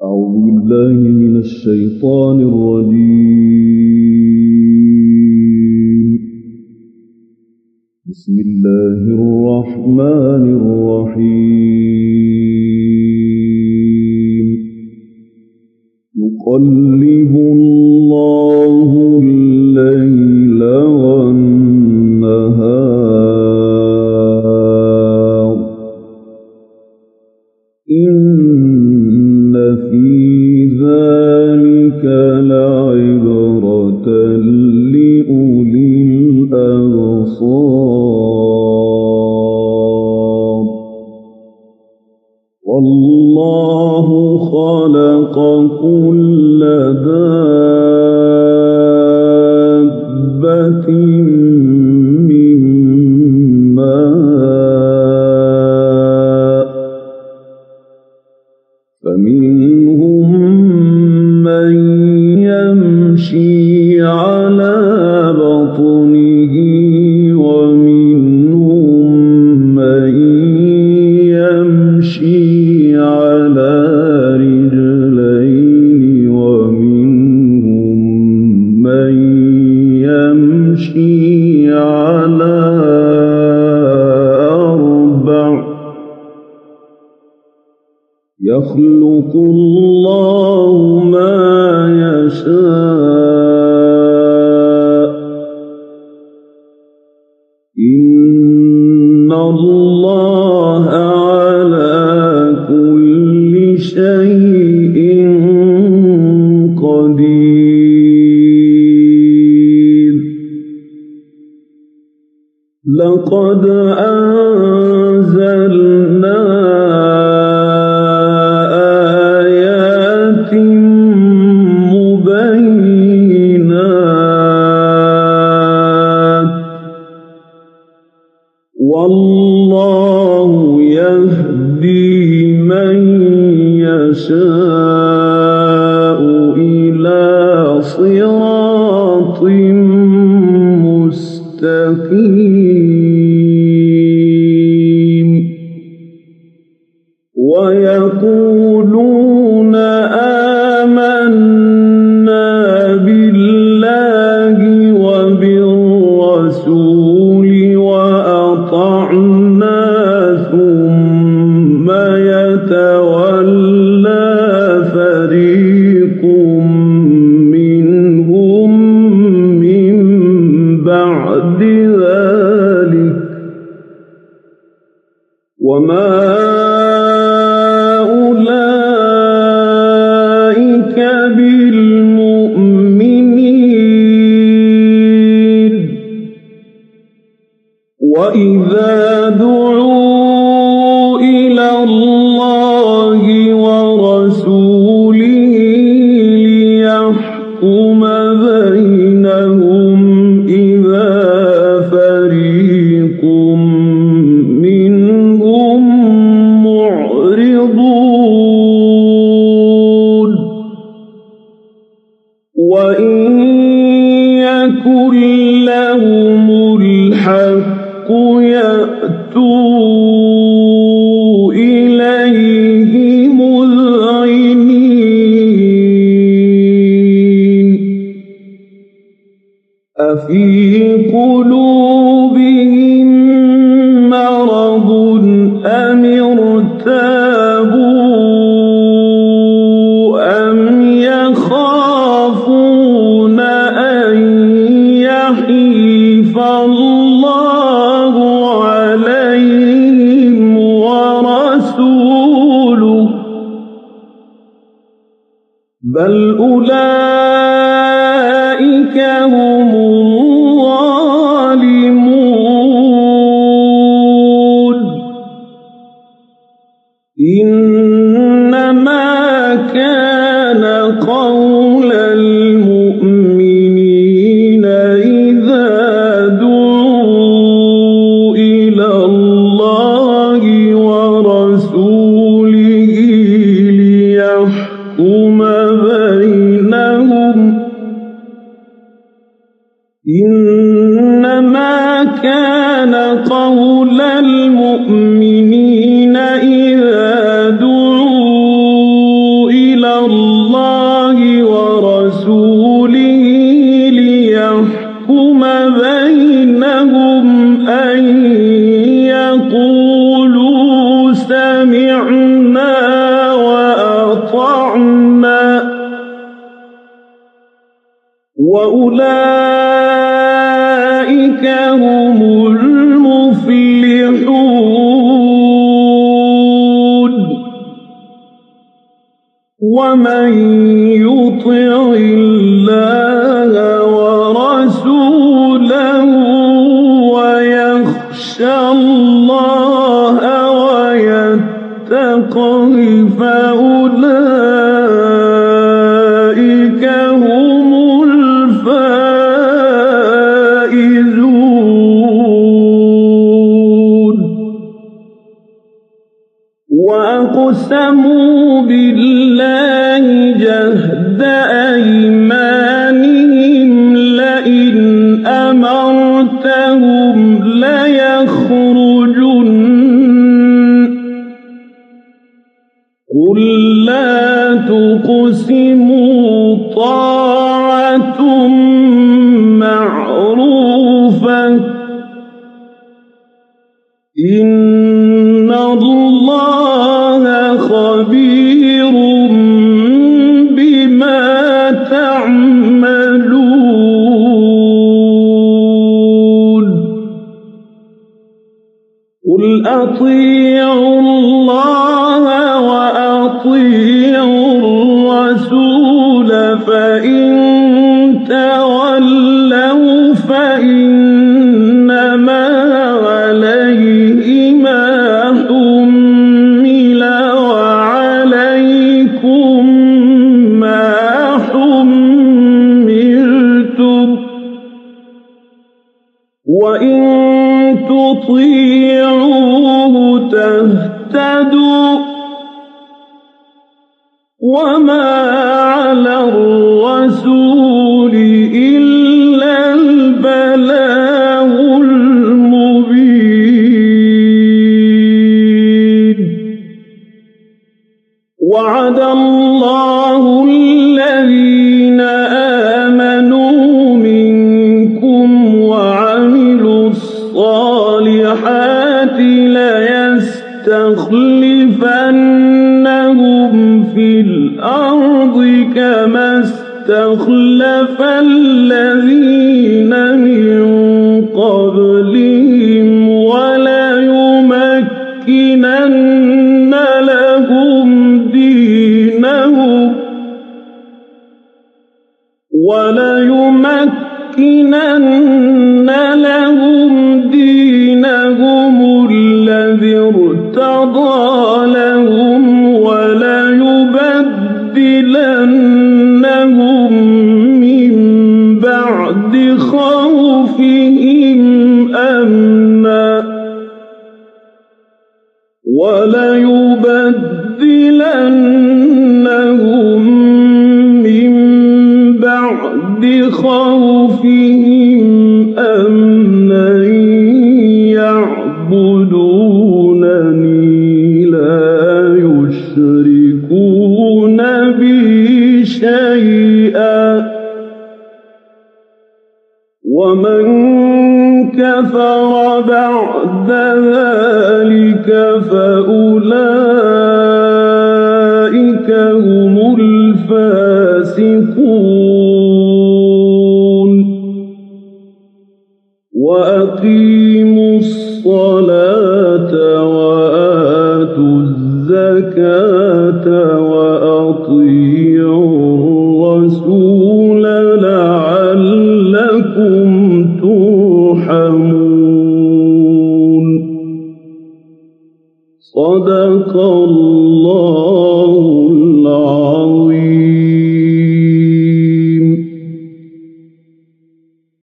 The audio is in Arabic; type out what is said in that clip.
أعوذ بالله من الشيطان الرجيم. بسم الله الرحمن الرحيم. يقلب الله الليل والنهار إن في ذلك لعبرة لأولي الأبصار. والله خلق كل دابة من ماء فمنهم من يمشي على بطنه ومنهم من يمشي على رجلين ومنهم من يمشي على أربع. يخلق الله ما يشاء إن الله على كل شيء قدير. لقد أنزلنا آيات مبينات والله يهدي من يشاء إلى صراط مستقيم. ويقولون آمنا بالله وبالرسول وأطعنا ثم يتولى فريق منهم من بعد ذلك وما أولئك بالمؤمنين. وإذا دعوا إلى الله ورسوله ليحكم بينهم إذا فريق منهم معرضون. وإن يكن لهم الحق يأتوا إليه مذعنين. أفي قلوبهم مرض أم ارتابوا أم يخافون أن يحيف الله عليهم ورسوله بل أولئك هم الظالمون. إنما كان قول المؤمنين إذا دعوا إلى الله ورسوله ليحكم بينهم إنما كان قول المؤمنين إذا دعوا إلى وأولئك هم المفلحون ومن يطع الله ورسوله ويخشى الله ويتقه فأولئك هم الفائزون وأقسموا بالله جهد أيمانهم لئن أمرتهم ليخرجن قل لا تقسموا طاعة معروفة إن الله خبير بما تعملون قل أطيعوا الله وأطيعوا الرسول فإن تولوا فإنما عليه ما حمل وعليكم ما حملتم وإن تطيعوه تهتدوا وما على الرسول إلا البلاغ المبين وعد الله الذين آمنوا منكم وعملوا الصالحات ليستخلفنهم في الأرض كما استخلف الذين من قبلهم وليمكنن لهم دينهم الذي ارتضى لهم وليبدلنهم من بعد خوفهم أمنا يعبدونني لا يشركون بي شيئا ومن كفر بعد ذلك فأولئك هم الفاسقون وأقيموا الصلاة وآتوا الزكاة وأطيعوا الرسول لعلكم ترحمون صدق الله